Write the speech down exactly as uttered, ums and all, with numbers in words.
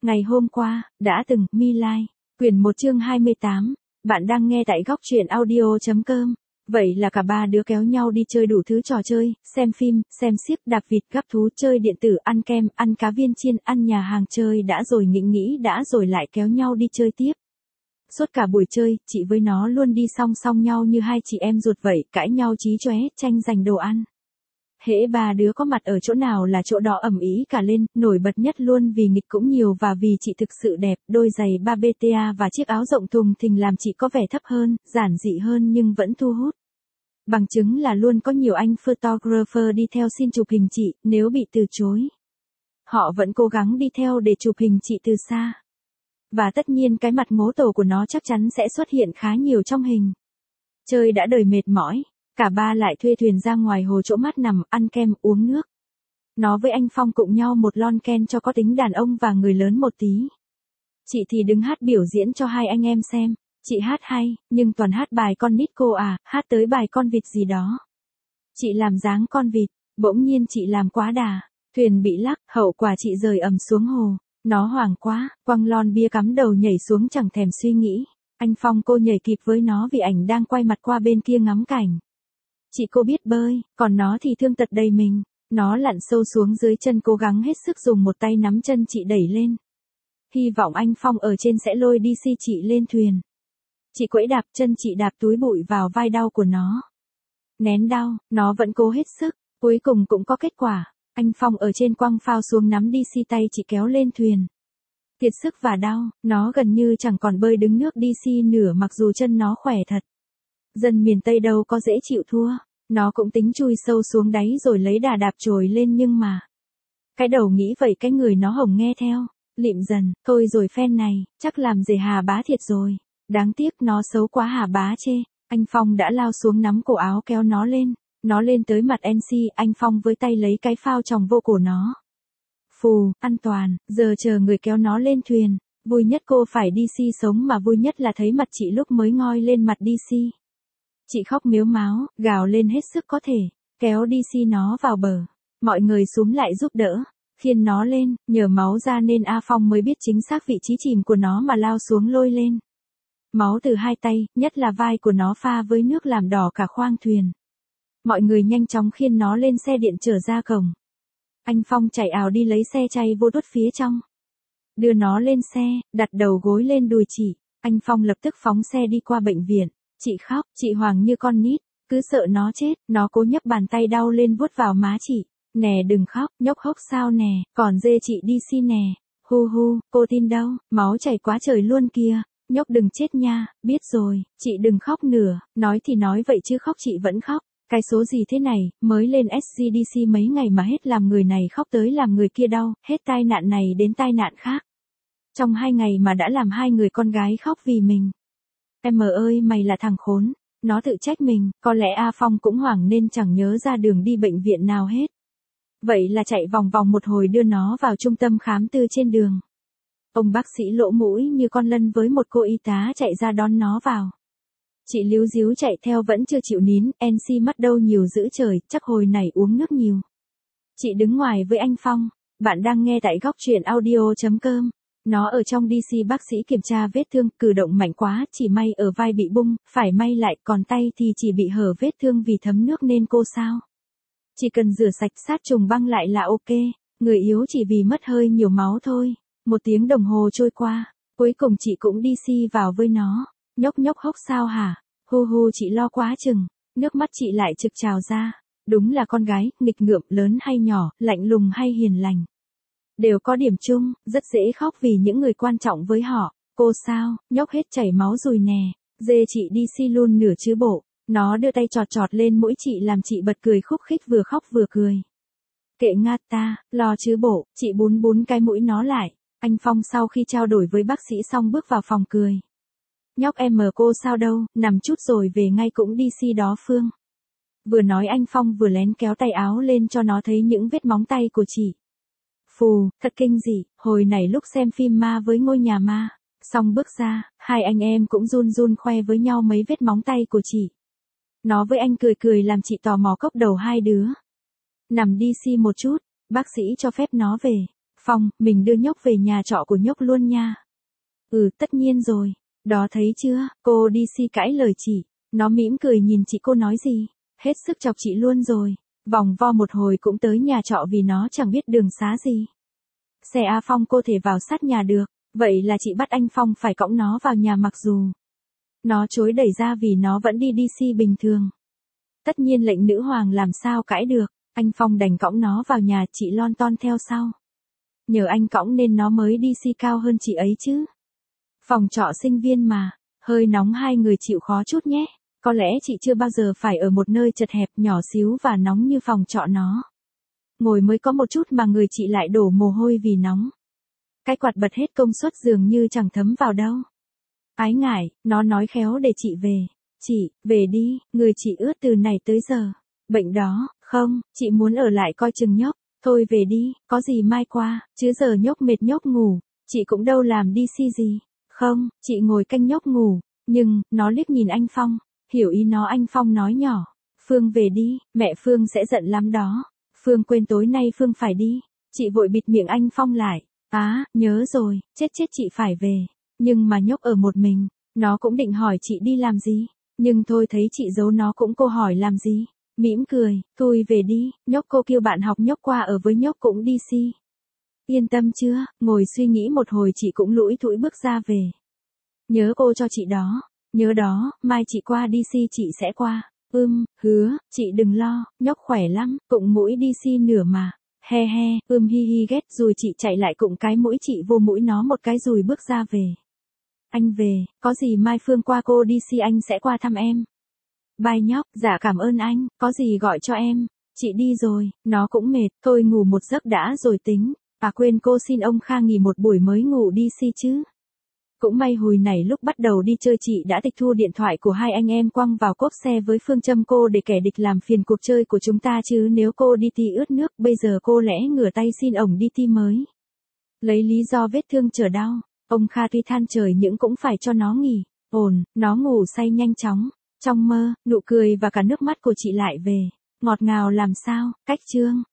Ngày hôm qua, đã từng, My Lai, quyển một chương hai mươi tám, bạn đang nghe tại góc truyện audio.com. Vậy là cả ba đứa kéo nhau đi chơi đủ thứ trò chơi, xem phim, xem xiếc, đạp vịt, gắp thú, chơi điện tử, ăn kem, ăn cá viên chiên, ăn nhà hàng, chơi đã rồi nghịch nghĩ đã rồi lại kéo nhau đi chơi tiếp. Suốt cả buổi chơi, chị với nó luôn đi song song nhau như hai chị em ruột vậy, cãi nhau chí chóe, tranh giành đồ ăn. Hễ ba đứa có mặt ở chỗ nào là chỗ đó ầm ĩ cả lên, nổi bật nhất luôn vì nghịch cũng nhiều và vì chị thực sự đẹp, đôi giày ba bê tê a và chiếc áo rộng thùng thình làm chị có vẻ thấp hơn, giản dị hơn nhưng vẫn thu hút. Bằng chứng là luôn có nhiều anh photographer đi theo xin chụp hình chị, nếu bị từ chối, họ vẫn cố gắng đi theo để chụp hình chị từ xa. Và tất nhiên cái mặt ngố tổ của nó chắc chắn sẽ xuất hiện khá nhiều trong hình. Chơi đã đời mệt mỏi, cả ba lại thuê thuyền ra ngoài hồ chỗ mát nằm, ăn kem, uống nước. Nó với anh Phong cụng nhau một lon ken cho có tính đàn ông và người lớn một tí. Chị thì đứng hát biểu diễn cho hai anh em xem. Chị hát hay, nhưng toàn hát bài con nít cô à, hát tới bài con vịt gì đó. Chị làm dáng con vịt, bỗng nhiên chị làm quá đà. Thuyền bị lắc, hậu quả chị rơi ầm xuống hồ. Nó hoảng quá, quăng lon bia cắm đầu nhảy xuống chẳng thèm suy nghĩ. Anh Phong cô nhảy kịp với nó vì ảnh đang quay mặt qua bên kia ngắm cảnh. Chị cô biết bơi, còn nó thì thương tật đầy mình. Nó lặn sâu xuống dưới chân cố gắng hết sức dùng một tay nắm chân chị đẩy lên. Hy vọng anh Phong ở trên sẽ lôi đi xi chị lên thuyền. Chị quẫy đạp chân chị đạp túi bụi vào vai đau của nó. Nén đau, nó vẫn cố hết sức, cuối cùng cũng có kết quả. Anh Phong ở trên quăng phao xuống nắm đi xi tay chị kéo lên thuyền. Thiệt sức và đau, nó gần như chẳng còn bơi đứng nước đi xi nửa mặc dù chân nó khỏe thật. Dân miền Tây đâu có dễ chịu thua, nó cũng tính chui sâu xuống đáy rồi lấy đà đạp trồi lên nhưng mà. Cái đầu nghĩ vậy cái người nó hồng nghe theo, lịm dần, thôi rồi phen này, chắc làm rể Hà Bá thiệt rồi. Đáng tiếc nó xấu quá Hà Bá chê, anh Phong đã lao xuống nắm cổ áo kéo nó lên, nó lên tới mặt en xê, anh Phong với tay lấy cái phao tròng vô cổ nó. Phù, an toàn, giờ chờ người kéo nó lên thuyền, vui nhất cô phải đi xi sống mà vui nhất là thấy mặt chị lúc mới ngoi lên mặt đi xi. Chị khóc mếu máo, gào lên hết sức có thể, kéo đi xi nó vào bờ, mọi người xúm lại giúp đỡ, khiêng nó lên, nhờ máu ra nên A Phong mới biết chính xác vị trí chìm của nó mà lao xuống lôi lên. Máu từ hai tay, nhất là vai của nó pha với nước làm đỏ cả khoang thuyền. Mọi người nhanh chóng khiêng nó lên xe điện chở ra cổng. Anh Phong chạy ào đi lấy xe chay vô đốt phía trong. Đưa nó lên xe, đặt đầu gối lên đùi chị. Anh Phong lập tức phóng xe đi qua bệnh viện. Chị khóc, chị hoảng như con nít. Cứ sợ nó chết, nó cố nhấc bàn tay đau lên vuốt vào má chị. Nè đừng khóc, nhóc hốc sao nè, còn dê chị đi xi nè. Hu hu, cô tin đâu, máu chảy quá trời luôn kìa. Nhóc đừng chết nha, biết rồi, chị đừng khóc nữa, nói thì nói vậy chứ khóc chị vẫn khóc. Cái số gì thế này, mới lên ét xê đê xê mấy ngày mà hết làm người này khóc tới làm người kia đau, hết tai nạn này đến tai nạn khác. Trong hai ngày mà đã làm hai người con gái khóc vì mình. Em ơi mày là thằng khốn, nó tự trách mình, có lẽ A Phong cũng hoảng nên chẳng nhớ ra đường đi bệnh viện nào hết. Vậy là chạy vòng vòng một hồi đưa nó vào trung tâm khám tư trên đường. Ông bác sĩ lỗ mũi như con lân với một cô y tá chạy ra đón nó vào. Chị líu díu chạy theo vẫn chưa chịu nín, en xê mắt đâu nhiều dữ trời, chắc hồi này uống nước nhiều. Chị đứng ngoài với anh Phong, bạn đang nghe tại góc truyện audio.com. Nó ở trong đê xê bác sĩ kiểm tra vết thương, cử động mạnh quá, chỉ may ở vai bị bung, phải may lại, còn tay thì chỉ bị hở vết thương vì thấm nước nên cô sao. Chỉ cần rửa sạch sát trùng băng lại là ok, người yếu chỉ vì mất hơi nhiều máu thôi. Một tiếng đồng hồ trôi qua, cuối cùng chị cũng đi xi vào với nó. Nhóc nhóc hốc sao hả? Hu hu chị lo quá chừng, nước mắt chị lại trực trào ra. Đúng là con gái, nghịch ngợm, lớn hay nhỏ, lạnh lùng hay hiền lành. Đều có điểm chung, rất dễ khóc vì những người quan trọng với họ. Cô sao, nhóc hết chảy máu rồi nè, dê chị đi xi luôn nửa chứ bộ. Nó đưa tay chọt chọt lên mũi chị làm chị bật cười khúc khích vừa khóc vừa cười. Kệ ngạt ta, lo chứ bộ, chị bún bún cái mũi nó lại. Anh Phong sau khi trao đổi với bác sĩ xong bước vào phòng cười. Nhóc em mờ cô sao đâu, nằm chút rồi về ngay cũng đi xi đó Phương. Vừa nói anh Phong vừa lén kéo tay áo lên cho nó thấy những vết móng tay của chị. Phù, thật kinh dị, hồi này lúc xem phim ma với ngôi nhà ma, xong bước ra, hai anh em cũng run run khoe với nhau mấy vết móng tay của chị. Nó với anh cười cười làm chị tò mò cốc đầu hai đứa. Nằm đi xi một chút, bác sĩ cho phép nó về. Phong, mình đưa nhóc về nhà trọ của nhóc luôn nha. Ừ, tất nhiên rồi. Đó thấy chưa, cô đi si cãi lời chị. Nó mỉm cười nhìn chị, cô nói gì? Hết sức chọc chị luôn rồi. Vòng vo một hồi cũng tới nhà trọ vì nó chẳng biết đường xá gì. Xe A Phong cô thể vào sát nhà được. Vậy là chị bắt anh Phong phải cõng nó vào nhà mặc dù nó chối đẩy ra vì nó vẫn đi đi si bình thường. Tất nhiên lệnh nữ hoàng làm sao cãi được. Anh Phong đành cõng nó vào nhà, chị lon ton theo sau. Nhờ anh cõng nên nó mới đi si cao hơn chị ấy chứ. Phòng trọ sinh viên mà, hơi nóng hai người chịu khó chút nhé. Có lẽ chị chưa bao giờ phải ở một nơi chật hẹp nhỏ xíu và nóng như phòng trọ nó. Ngồi mới có một chút mà người chị lại đổ mồ hôi vì nóng. Cái quạt bật hết công suất dường như chẳng thấm vào đâu. Ái ngại, nó nói khéo để chị về. Chị, về đi, người chị ướt từ này tới giờ. Bệnh đó, không, chị muốn ở lại coi chừng nhóc. Thôi về đi, có gì mai qua, chứ giờ nhóc mệt nhóc ngủ. Chị cũng đâu làm đi si gì. Không, chị ngồi canh nhóc ngủ. Nhưng, nó liếc nhìn anh Phong. Hiểu ý nó, anh Phong nói nhỏ. Phương về đi, mẹ Phương sẽ giận lắm đó. Phương quên tối nay Phương phải đi. Chị vội bịt miệng anh Phong lại. Á, nhớ rồi, chết chết chị phải về. Nhưng mà nhóc ở một mình. Nó cũng định hỏi chị đi làm gì. Nhưng thôi thấy chị giấu nó cũng cô hỏi làm gì. Mỉm cười, thôi về đi, nhóc cô kêu bạn học nhóc qua ở với nhóc cũng đi si. Yên tâm chưa, ngồi suy nghĩ một hồi chị cũng lủi thủi bước ra về. Nhớ cô cho chị đó, nhớ đó, mai chị qua đi si chị sẽ qua. Ưm, hứa, chị đừng lo, nhóc khỏe lắm, cụng mũi đi si nửa mà. He he, ưm hi hi ghét rồi chị chạy lại cụng cái mũi chị vô mũi nó một cái rồi bước ra về. Anh về, có gì mai Phương qua cô đi si anh sẽ qua thăm em. Bye nhóc, dạ cảm ơn anh, có gì gọi cho em. Chị đi rồi, nó cũng mệt, thôi ngủ một giấc đã rồi tính. À quên cô xin ông Kha nghỉ một buổi mới ngủ đi si chứ. Cũng may hồi này lúc bắt đầu đi chơi chị đã tịch thu điện thoại của hai anh em quăng vào cốp xe với phương châm cô để kẻ địch làm phiền cuộc chơi của chúng ta chứ nếu cô đi ti ướt nước bây giờ cô lẽ ngửa tay xin ổng đi ti mới. Lấy lý do vết thương chờ đau, ông Kha tuy than trời nhưng cũng phải cho nó nghỉ. Ổn, nó ngủ say nhanh chóng. Trong mơ, nụ cười và cả nước mắt của chị lại về. Ngọt ngào làm sao, cách chương.